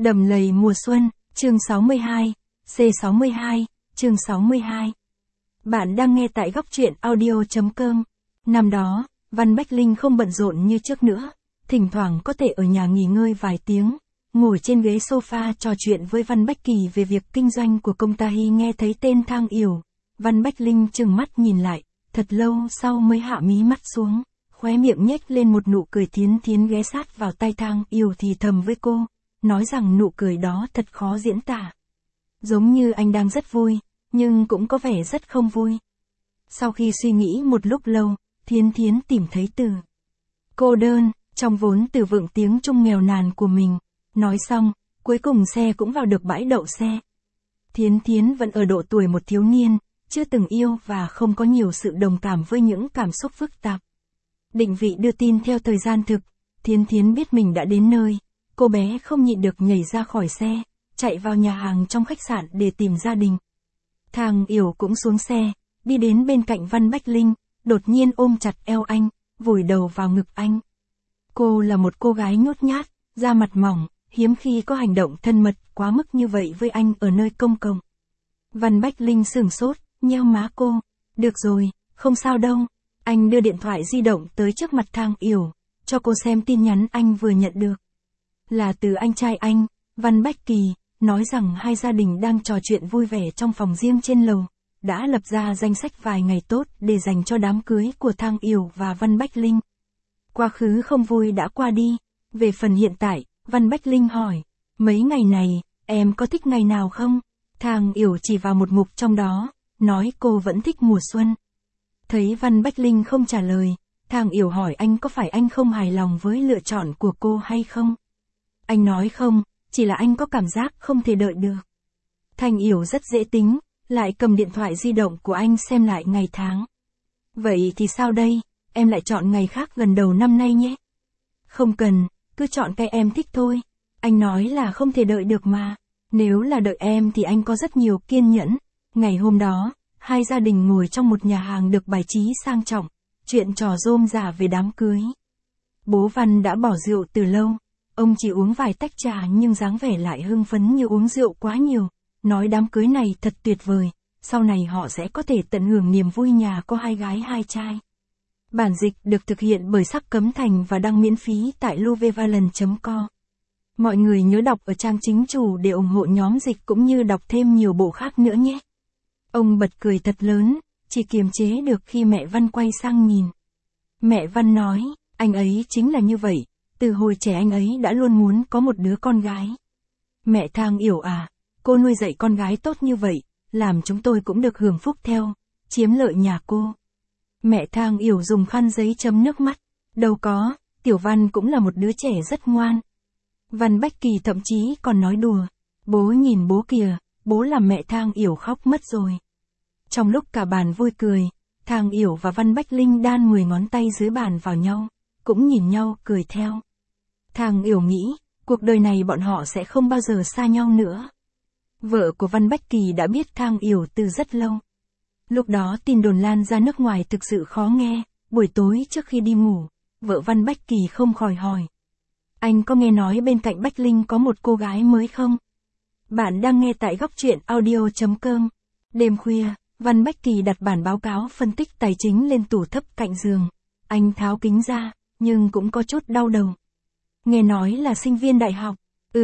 Đầm lầy mùa xuân, chương 62, C62, chương 62. Bạn đang nghe tại góc truyện audio.com. Năm đó, Văn Bách Linh không bận rộn như trước nữa, thỉnh thoảng có thể ở nhà nghỉ ngơi vài tiếng, ngồi trên ghế sofa trò chuyện với Văn Bách Kỳ về việc kinh doanh của công ty. Nghe thấy tên Thang Yểu, Văn Bách Linh trừng mắt nhìn lại, thật lâu sau mới hạ mí mắt xuống, khóe miệng nhếch lên một nụ cười. Thiến Thiến ghé sát vào tai Thang Yểu thì thầm với cô, nói rằng nụ cười đó thật khó diễn tả. Giống như anh đang rất vui, nhưng cũng có vẻ rất không vui. Sau khi suy nghĩ một lúc lâu, Thiến Thiến tìm thấy từ cô đơn, trong vốn từ vựng tiếng Trung nghèo nàn của mình. Nói xong, cuối cùng xe cũng vào được bãi đậu xe. Thiến Thiến vẫn ở độ tuổi một thiếu niên, chưa từng yêu và không có nhiều sự đồng cảm với những cảm xúc phức tạp. Định vị đưa tin theo thời gian thực, Thiến Thiến biết mình đã đến nơi. Cô bé không nhịn được nhảy ra khỏi xe, chạy vào nhà hàng trong khách sạn để tìm gia đình. Thang Yểu cũng xuống xe, đi đến bên cạnh Văn Bách Linh, đột nhiên ôm chặt eo anh, vùi đầu vào ngực anh. Cô là một cô gái nhút nhát, da mặt mỏng, hiếm khi có hành động thân mật quá mức như vậy với anh ở nơi công cộng. Văn Bách Linh sửng sốt, nheo má cô. Được rồi, không sao đâu. Anh đưa điện thoại di động tới trước mặt Thang Yểu, cho cô xem tin nhắn anh vừa nhận được. Là từ anh trai anh, Văn Bách Kỳ, nói rằng hai gia đình đang trò chuyện vui vẻ trong phòng riêng trên lầu, đã lập ra danh sách vài ngày tốt để dành cho đám cưới của Thang Yểu và Văn Bách Linh. Quá khứ không vui đã qua đi, về phần hiện tại, Văn Bách Linh hỏi, mấy ngày này, em có thích ngày nào không? Thang Yểu chỉ vào một mục trong đó, nói cô vẫn thích mùa xuân. Thấy Văn Bách Linh không trả lời, Thang Yểu hỏi anh có phải anh không hài lòng với lựa chọn của cô hay không? Anh nói không, chỉ là anh có cảm giác không thể đợi được. Thang Yểu rất dễ tính, lại cầm điện thoại di động của anh xem lại ngày tháng. Vậy thì sao đây, em lại chọn ngày khác gần đầu năm nay nhé. Không cần, cứ chọn cái em thích thôi. Anh nói là không thể đợi được mà. Nếu là đợi em thì anh có rất nhiều kiên nhẫn. Ngày hôm đó, hai gia đình ngồi trong một nhà hàng được bài trí sang trọng, chuyện trò rôm rả về đám cưới. Bố Văn đã bỏ rượu từ lâu. Ông chỉ uống vài tách trà nhưng dáng vẻ lại hưng phấn như uống rượu quá nhiều, nói đám cưới này thật tuyệt vời, sau này họ sẽ có thể tận hưởng niềm vui nhà có hai gái hai trai. Bản dịch được thực hiện bởi Sắc Cấm Thành và đăng miễn phí tại luvevalon.co. Mọi người nhớ đọc ở trang chính chủ để ủng hộ nhóm dịch cũng như đọc thêm nhiều bộ khác nữa nhé. Ông bật cười thật lớn, chỉ kiềm chế được khi mẹ Văn quay sang nhìn. Mẹ Văn nói, anh ấy chính là như vậy. Từ hồi trẻ anh ấy đã luôn muốn có một đứa con gái. Mẹ Thang Yểu à, cô nuôi dạy con gái tốt như vậy, làm chúng tôi cũng được hưởng phúc theo, chiếm lợi nhà cô. Mẹ Thang Yểu dùng khăn giấy chấm nước mắt. Đâu có, Tiểu Văn cũng là một đứa trẻ rất ngoan. Văn Bách Kỳ thậm chí còn nói đùa. Bố nhìn bố kìa, bố làm mẹ Thang Yểu khóc mất rồi. Trong lúc cả bàn vui cười, Thang Yểu và Văn Bách Linh đan 10 ngón tay dưới bàn vào nhau, cũng nhìn nhau cười theo. Thang Yểu nghĩ, cuộc đời này bọn họ sẽ không bao giờ xa nhau nữa. Vợ của Văn Bách Kỳ đã biết Thang Yểu từ rất lâu. Lúc đó tin đồn lan ra nước ngoài thực sự khó nghe, buổi tối trước khi đi ngủ, vợ Văn Bách Kỳ không khỏi hỏi. Anh có nghe nói bên cạnh Bách Linh có một cô gái mới không? Bạn đang nghe tại góc truyện audio.com. Đêm khuya, Văn Bách Kỳ đặt bản báo cáo phân tích tài chính lên tủ thấp cạnh giường. Anh tháo kính ra, nhưng cũng có chút đau đầu. Nghe nói là sinh viên đại học.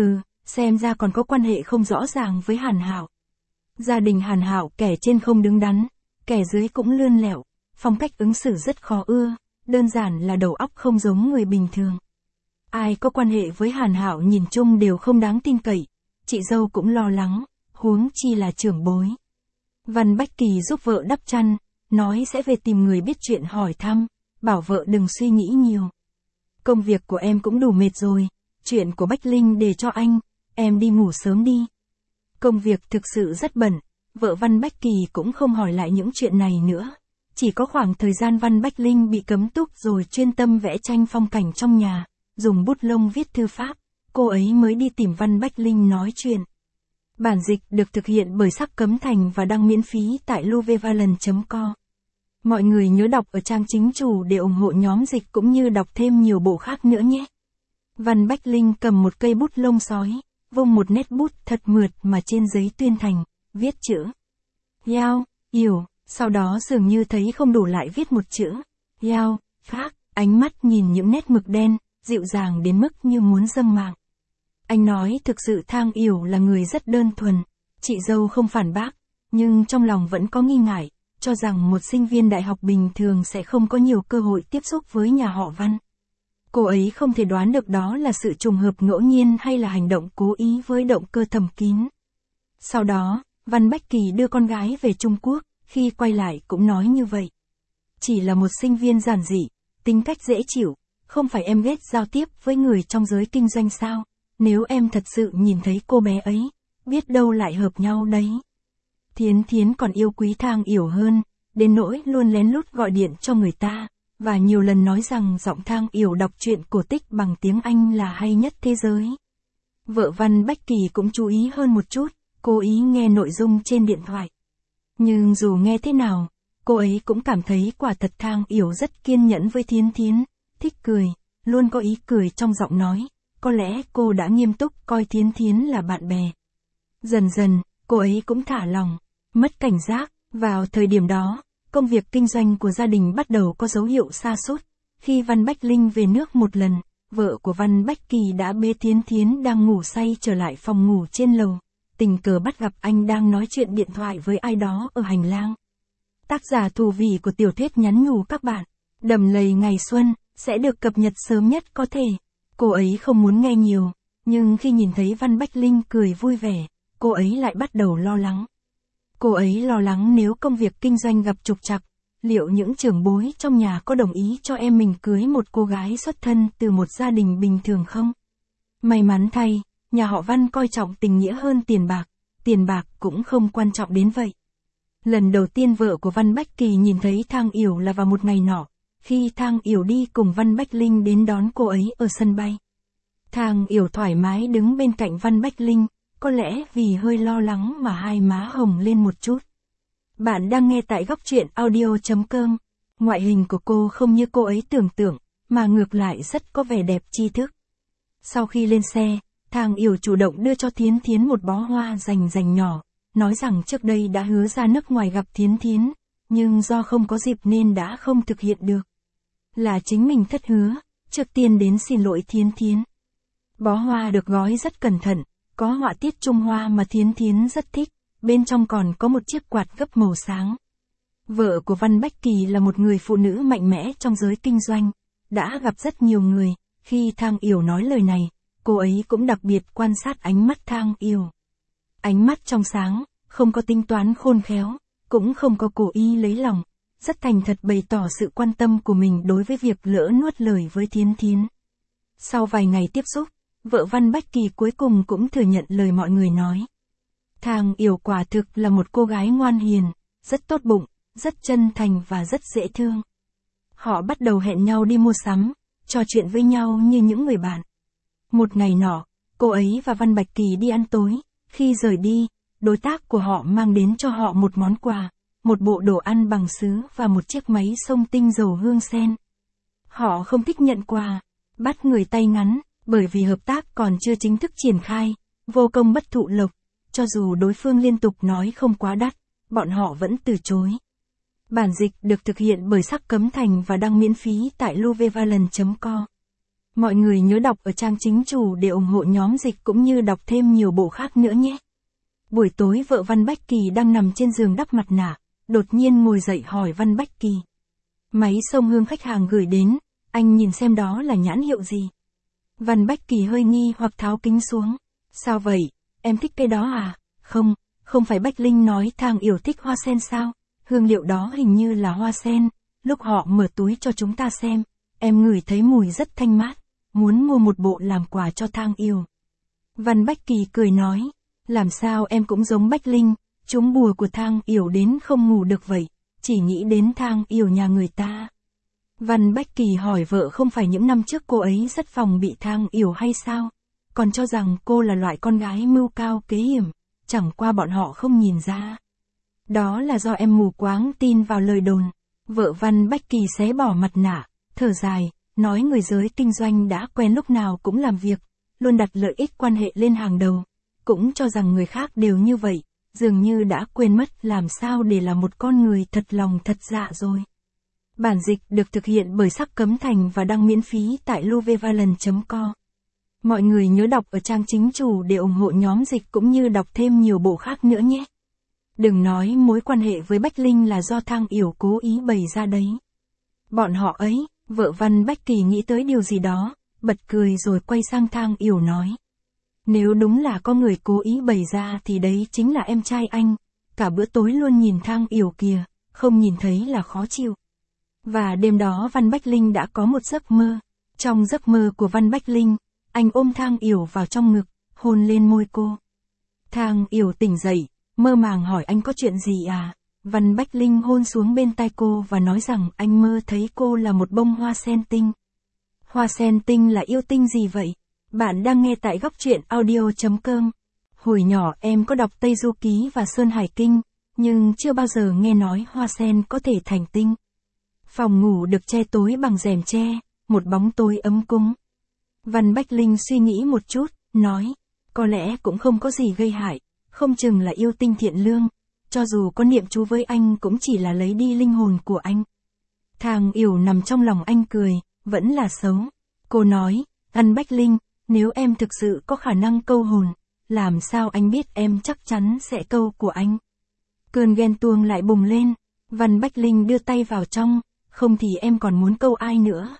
Xem ra còn có quan hệ không rõ ràng với Hàn Hạo. Gia đình Hàn Hạo kẻ trên không đứng đắn, kẻ dưới cũng lươn lẹo, phong cách ứng xử rất khó ưa, đơn giản là đầu óc không giống người bình thường. Ai có quan hệ với Hàn Hạo nhìn chung đều không đáng tin cậy, chị dâu cũng lo lắng, huống chi là trưởng bối. Văn Bách Kỳ giúp vợ đắp chăn, nói sẽ về tìm người biết chuyện hỏi thăm, bảo vợ đừng suy nghĩ nhiều. Công việc của em cũng đủ mệt rồi, chuyện của Bách Linh để cho anh, em đi ngủ sớm đi. Công việc thực sự rất bận, vợ Văn Bách Kỳ cũng không hỏi lại những chuyện này nữa. Chỉ có khoảng thời gian Văn Bách Linh bị cấm túc rồi chuyên tâm vẽ tranh phong cảnh trong nhà, dùng bút lông viết thư pháp, cô ấy mới đi tìm Văn Bách Linh nói chuyện. Bản dịch được thực hiện bởi Sắc Cấm Thành và đăng miễn phí tại luvevalon.co. Mọi người nhớ đọc ở trang chính chủ để ủng hộ nhóm dịch cũng như đọc thêm nhiều bộ khác nữa nhé. Văn Bách Linh cầm một cây bút lông sói, vung một nét bút thật mượt mà trên giấy tuyên thành, viết chữ Yao, Yểu, sau đó dường như thấy không đủ lại viết một chữ Yao, khác, ánh mắt nhìn những nét mực đen, dịu dàng đến mức như muốn dâng mạng. Anh nói thực sự Thang Yểu là người rất đơn thuần, chị dâu không phản bác, nhưng trong lòng vẫn có nghi ngại, cho rằng một sinh viên đại học bình thường sẽ không có nhiều cơ hội tiếp xúc với nhà họ Văn. Cô ấy không thể đoán được đó là sự trùng hợp ngẫu nhiên hay là hành động cố ý với động cơ thầm kín. Sau đó, Văn Bách Kỳ đưa con gái về Trung Quốc, khi quay lại cũng nói như vậy. Chỉ là một sinh viên giản dị, tính cách dễ chịu, không phải em ghét giao tiếp với người trong giới kinh doanh sao, nếu em thật sự nhìn thấy cô bé ấy, biết đâu lại hợp nhau đấy. Thiến Thiến còn yêu quý Thang Yểu hơn, đến nỗi luôn lén lút gọi điện cho người ta, và nhiều lần nói rằng giọng Thang Yểu đọc truyện cổ tích bằng tiếng Anh là hay nhất thế giới. Vợ Văn Bách Kỳ cũng chú ý hơn một chút, cố ý nghe nội dung trên điện thoại. Nhưng dù nghe thế nào, cô ấy cũng cảm thấy quả thật Thang Yểu rất kiên nhẫn với Thiến Thiến, thích cười, luôn có ý cười trong giọng nói, có lẽ cô đã nghiêm túc coi Thiến Thiến là bạn bè. Dần dần, cô ấy cũng thả lòng, mất cảnh giác, vào thời điểm đó, công việc kinh doanh của gia đình bắt đầu có dấu hiệu sa sút. Khi Văn Bách Linh về nước một lần, vợ của Văn Bách Kỳ đã bế Thiến Thiến đang ngủ say trở lại phòng ngủ trên lầu, tình cờ bắt gặp anh đang nói chuyện điện thoại với ai đó ở hành lang. Tác giả thủ vỉ của tiểu thuyết nhắn nhủ các bạn, Đầm Lầy Ngày Xuân, sẽ được cập nhật sớm nhất có thể. Cô ấy không muốn nghe nhiều, nhưng khi nhìn thấy Văn Bách Linh cười vui vẻ, cô ấy lại bắt đầu lo lắng. Cô ấy lo lắng nếu công việc kinh doanh gặp trục trặc, liệu những trưởng bối trong nhà có đồng ý cho em mình cưới một cô gái xuất thân từ một gia đình bình thường không? May mắn thay, nhà họ Văn coi trọng tình nghĩa hơn tiền bạc cũng không quan trọng đến vậy. Lần đầu tiên vợ của Văn Bách Kỳ nhìn thấy Thang Yểu là vào một ngày nọ, khi Thang Yểu đi cùng Văn Bách Linh đến đón cô ấy ở sân bay. Thang Yểu thoải mái đứng bên cạnh Văn Bách Linh, có lẽ vì hơi lo lắng mà hai má hồng lên một chút. Bạn đang nghe tại góc truyện audio.com. Ngoại hình của cô không như cô ấy tưởng tượng, mà ngược lại rất có vẻ đẹp tri thức. Sau khi lên xe, Thang Yểu chủ động đưa cho Thiến Thiến một bó hoa dành nhỏ, nói rằng trước đây đã hứa ra nước ngoài gặp Thiến Thiến, nhưng do không có dịp nên đã không thực hiện được. Là chính mình thất hứa, trước tiên đến xin lỗi Thiến Thiến. Bó hoa được gói rất cẩn thận, có họa tiết Trung Hoa mà Thiến Thiến rất thích, bên trong còn có một chiếc quạt gấp màu sáng. Vợ của Văn Bách Kỳ là một người phụ nữ mạnh mẽ trong giới kinh doanh, đã gặp rất nhiều người, khi Thang Yểu nói lời này, cô ấy cũng đặc biệt quan sát ánh mắt Thang Yểu. Ánh mắt trong sáng, không có tính toán khôn khéo, cũng không có cố ý lấy lòng, rất thành thật bày tỏ sự quan tâm của mình đối với việc lỡ nuốt lời với Thiến Thiến. Sau vài ngày tiếp xúc, vợ Văn Bách Kỳ cuối cùng cũng thừa nhận lời mọi người nói. Thang Yểu quả thực là một cô gái ngoan hiền, rất tốt bụng, rất chân thành và rất dễ thương. Họ bắt đầu hẹn nhau đi mua sắm, trò chuyện với nhau như những người bạn. Một ngày nọ, cô ấy và Văn Bách Kỳ đi ăn tối, khi rời đi, đối tác của họ mang đến cho họ một món quà, một bộ đồ ăn bằng sứ và một chiếc máy xông tinh dầu hương sen. Họ không thích nhận quà, bắt người tay ngắn, bởi vì hợp tác còn chưa chính thức triển khai, vô công bất thụ lộc, cho dù đối phương liên tục nói không quá đắt, bọn họ vẫn từ chối. Bản dịch được thực hiện bởi Sắc Cấm Thành và đăng miễn phí tại luvevalon.co. Mọi người nhớ đọc ở trang chính chủ để ủng hộ nhóm dịch cũng như đọc thêm nhiều bộ khác nữa nhé. Buổi tối vợ Văn Bách Kỳ đang nằm trên giường đắp mặt nạ, đột nhiên ngồi dậy hỏi Văn Bách Kỳ. Máy xông hương khách hàng gửi đến, anh nhìn xem đó là nhãn hiệu gì. Văn Bách Kỳ hơi nghi hoặc tháo kính xuống. Sao vậy, em thích cái đó à? Không phải Bách Linh nói Thang Yểu thích hoa sen sao? Hương liệu đó hình như là hoa sen, lúc họ mở túi cho chúng ta xem, em ngửi thấy mùi rất thanh mát, muốn mua một bộ làm quà cho Thang Yểu. Văn Bách Kỳ cười nói, làm sao em cũng giống Bách Linh, trúng bùa của Thang Yểu đến không ngủ được vậy, chỉ nghĩ đến Thang Yểu nhà người ta. Văn Bách Kỳ hỏi vợ không phải những năm trước cô ấy rất phòng bị Thang Yểu hay sao, còn cho rằng cô là loại con gái mưu cao kế hiểm, chẳng qua bọn họ không nhìn ra. Đó là do em mù quáng tin vào lời đồn. Vợ Văn Bách Kỳ xé bỏ mặt nạ, thở dài, nói người giới kinh doanh đã quen lúc nào cũng làm việc, luôn đặt lợi ích quan hệ lên hàng đầu, cũng cho rằng người khác đều như vậy, dường như đã quên mất làm sao để là một con người thật lòng thật dạ rồi. Bản dịch được thực hiện bởi Sắc Cấm Thành và đăng miễn phí tại luvevalent.co. Mọi người nhớ đọc ở trang chính chủ để ủng hộ nhóm dịch cũng như đọc thêm nhiều bộ khác nữa nhé. Đừng nói mối quan hệ với Bách Linh là do Thang Yểu cố ý bày ra đấy. Bọn họ ấy, vợ Văn Bách Kỳ nghĩ tới điều gì đó, bật cười rồi quay sang Thang Yểu nói. Nếu đúng là có người cố ý bày ra thì đấy chính là em trai anh, cả bữa tối luôn nhìn Thang Yểu kìa, không nhìn thấy là khó chịu. Và đêm đó Văn Bách Linh đã có một giấc mơ. Trong giấc mơ của Văn Bách Linh, anh ôm Thang Yểu vào trong ngực, hôn lên môi cô. Thang Yểu tỉnh dậy, mơ màng hỏi anh có chuyện gì à? Văn Bách Linh hôn xuống bên tai cô và nói rằng anh mơ thấy cô là một bông hoa sen tinh. Hoa sen tinh là yêu tinh gì vậy? Bạn đang nghe tại góc truyện audio.com. Hồi nhỏ em có đọc Tây Du Ký và Sơn Hải Kinh, nhưng chưa bao giờ nghe nói hoa sen có thể thành tinh. Phòng ngủ được che tối bằng rèm tre, một bóng tối ấm cúng. Văn Bách Linh suy nghĩ một chút, nói, có lẽ cũng không có gì gây hại, không chừng là yêu tinh thiện lương, cho dù có niệm chú với anh cũng chỉ là lấy đi linh hồn của anh. Thang Yểu nằm trong lòng anh cười, vẫn là xấu. Cô nói, Văn Bách Linh, nếu em thực sự có khả năng câu hồn, làm sao anh biết em chắc chắn sẽ câu của anh. Cơn ghen tuông lại bùng lên, Văn Bách Linh đưa tay vào trong, không thì em còn muốn câu ai nữa.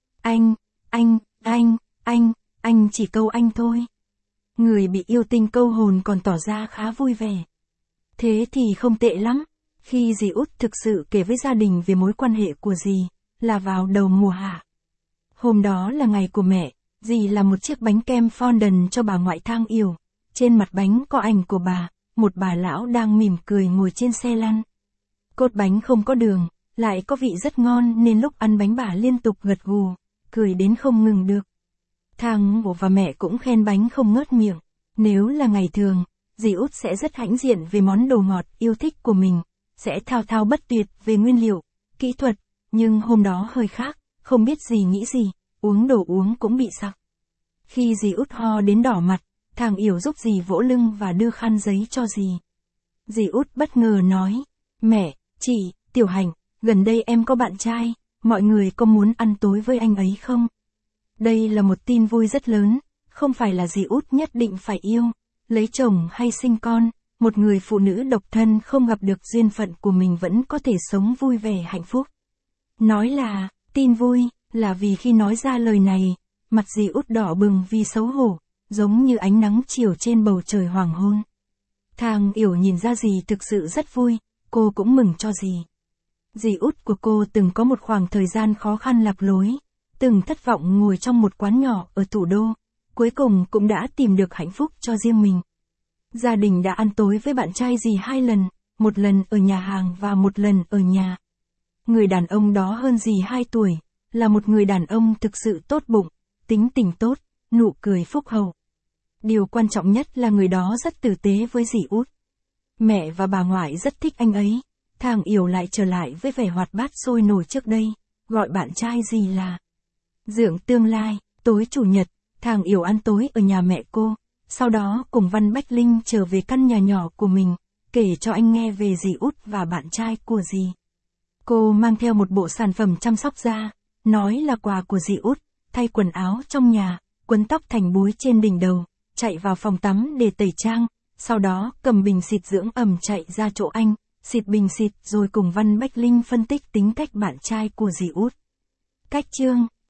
Anh chỉ câu anh thôi. Người bị yêu tinh câu hồn còn tỏ ra khá vui vẻ. Thế thì không tệ lắm. Khi dì Út thực sự kể với gia đình về mối quan hệ của dì, là vào đầu mùa hạ. Hôm đó là ngày của mẹ, dì làm một chiếc bánh kem fondant cho bà ngoại Thang Yểu. Trên mặt bánh có ảnh của bà, một bà lão đang mỉm cười ngồi trên xe lăn. Cốt bánh không có đường, lại có vị rất ngon nên lúc ăn bánh bà liên tục gật gù, cười đến không ngừng được. Thang Yểu và mẹ cũng khen bánh không ngớt miệng. Nếu là ngày thường, dì Út sẽ rất hãnh diện về món đồ ngọt yêu thích của mình, sẽ thao thao bất tuyệt về nguyên liệu, kỹ thuật, nhưng hôm đó hơi khác, không biết dì nghĩ gì, uống đồ uống cũng bị sặc. Khi dì Út ho đến đỏ mặt, Thang Yểu giúp dì vỗ lưng và đưa khăn giấy cho dì. Dì Út bất ngờ nói, mẹ, chị, Tiểu Hành, gần đây em có bạn trai, mọi người có muốn ăn tối với anh ấy không? Đây là một tin vui rất lớn, không phải là dì Út nhất định phải yêu, lấy chồng hay sinh con, một người phụ nữ độc thân không gặp được duyên phận của mình vẫn có thể sống vui vẻ hạnh phúc. Nói là, tin vui, là vì khi nói ra lời này, mặt dì Út đỏ bừng vì xấu hổ, giống như ánh nắng chiều trên bầu trời hoàng hôn. Thang Yểu nhìn ra dì thực sự rất vui, cô cũng mừng cho dì. Dì Út của cô từng có một khoảng thời gian khó khăn lạc lối, từng thất vọng ngồi trong một quán nhỏ ở thủ đô, cuối cùng cũng đã tìm được hạnh phúc cho riêng mình. Gia đình đã ăn tối với bạn trai dì 2 lần, một lần ở nhà hàng và một lần ở nhà. Người đàn ông đó hơn dì 2 tuổi, là một người đàn ông thực sự tốt bụng, tính tình tốt, nụ cười phúc hậu. Điều quan trọng nhất là người đó rất tử tế với dì Út. Mẹ và bà ngoại rất thích anh ấy. Thang Yểu lại trở lại với vẻ hoạt bát sôi nổi trước đây, gọi bạn trai dì là Dượng tương lai. Tối chủ nhật, Thang Yểu ăn tối ở nhà mẹ cô, sau đó cùng Văn Bách Linh trở về căn nhà nhỏ của mình, kể cho anh nghe về dì Út và bạn trai của dì. Cô mang theo một bộ sản phẩm chăm sóc da, nói là quà của dì Út, thay quần áo trong nhà, quấn tóc thành búi trên đỉnh đầu, chạy vào phòng tắm để tẩy trang, sau đó cầm bình xịt dưỡng ẩm chạy ra chỗ anh, xịt bình xịt rồi cùng Văn Bách Linh phân tích tính cách bạn trai của dì Út. Cách chương